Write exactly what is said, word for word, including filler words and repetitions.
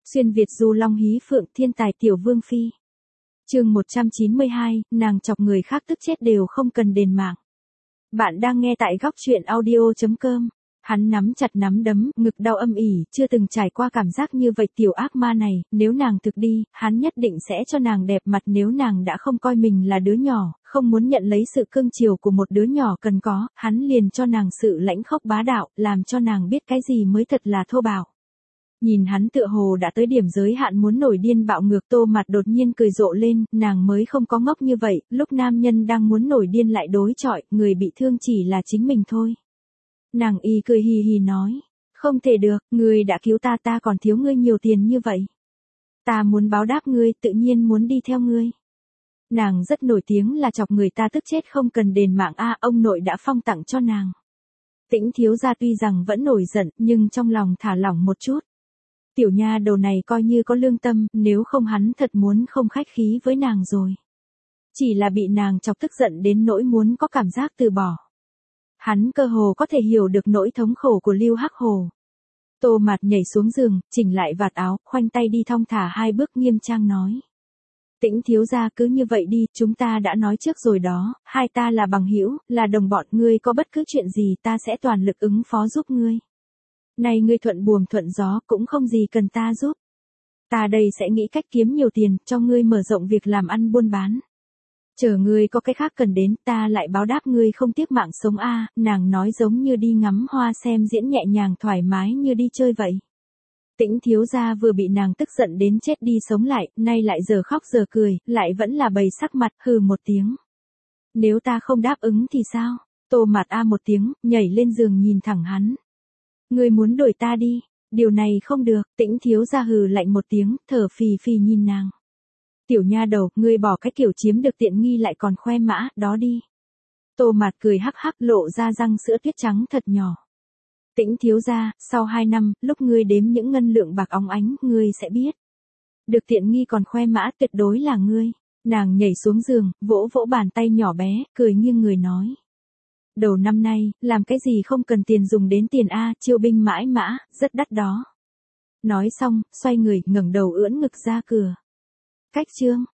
Xuyên Việt du long hí phượng thiên tài tiểu vương phi. Chương một trăm chín mươi hai, nàng chọc người khác tức chết đều không cần đền mạng. Bạn đang nghe tại góc truyện audio chấm com. Hắn nắm chặt nắm đấm, ngực đau âm ỉ, chưa từng trải qua cảm giác như vậy tiểu ác ma này, nếu nàng thực đi, hắn nhất định sẽ cho nàng đẹp mặt nếu nàng đã không coi mình là đứa nhỏ, không muốn nhận lấy sự cưng chiều của một đứa nhỏ cần có, hắn liền cho nàng sự lãnh khốc bá đạo, làm cho nàng biết cái gì mới thật là thô bạo. Nhìn hắn tựa hồ đã tới điểm giới hạn muốn nổi điên bạo ngược Tô Mặt đột nhiên cười rộ lên, nàng mới không có ngốc như vậy, lúc nam nhân đang muốn nổi điên lại đối chọi, người bị thương chỉ là chính mình thôi. Nàng y cười hì hì nói, không thể được, ngươi đã cứu ta ta còn thiếu ngươi nhiều tiền như vậy. Ta muốn báo đáp ngươi, tự nhiên muốn đi theo ngươi. Nàng rất nổi tiếng là chọc người ta tức chết không cần đền mạng a, ông nội đã phong tặng cho nàng. Tĩnh thiếu gia tuy rằng vẫn nổi giận, nhưng trong lòng thả lỏng một chút. Tiểu nha đầu này coi như có lương tâm, nếu không hắn thật muốn không khách khí với nàng rồi. Chỉ là bị nàng chọc tức giận đến nỗi muốn có cảm giác từ bỏ. Hắn cơ hồ có thể hiểu được nỗi thống khổ của Lưu Hắc Hồ. Tô Mạt nhảy xuống giường, chỉnh lại vạt áo, khoanh tay đi thong thả hai bước nghiêm trang nói. Tĩnh thiếu gia cứ như vậy đi, chúng ta đã nói trước rồi đó, hai ta là bằng hữu, là đồng bọn, ngươi có bất cứ chuyện gì ta sẽ toàn lực ứng phó giúp ngươi. Này ngươi thuận buồm thuận gió cũng không gì cần ta giúp. Ta đây sẽ nghĩ cách kiếm nhiều tiền, cho ngươi mở rộng việc làm ăn buôn bán. Chờ ngươi có cái khác cần đến, ta lại báo đáp ngươi không tiếc mạng sống a, nàng nói giống như đi ngắm hoa xem diễn nhẹ nhàng thoải mái như đi chơi vậy. Tĩnh thiếu gia vừa bị nàng tức giận đến chết đi sống lại, nay lại giờ khóc giờ cười, lại vẫn là bày sắc mặt, hừ một tiếng. Nếu ta không đáp ứng thì sao? Tô Mạt a một tiếng, nhảy lên giường nhìn thẳng hắn. Ngươi muốn đuổi ta đi, điều này không được, Tĩnh thiếu gia hừ lạnh một tiếng, thở phì phì nhìn nàng. Tiểu nha đầu, ngươi bỏ cái kiểu chiếm được tiện nghi lại còn khoe mã, đó đi. Tô Mạt cười hắc hắc lộ ra răng sữa tuyết trắng thật nhỏ. Tĩnh thiếu gia, sau hai năm, lúc ngươi đếm những ngân lượng bạc óng ánh, ngươi sẽ biết. Được tiện nghi còn khoe mã tuyệt đối là ngươi. Nàng nhảy xuống giường, vỗ vỗ bàn tay nhỏ bé, cười nghiêng người nói. Đầu năm nay, làm cái gì không cần tiền dùng đến tiền A, chiêu binh mãi mã, rất đắt đó. Nói xong, xoay người, ngẩng đầu ưỡn ngực ra cửa. Cách chương.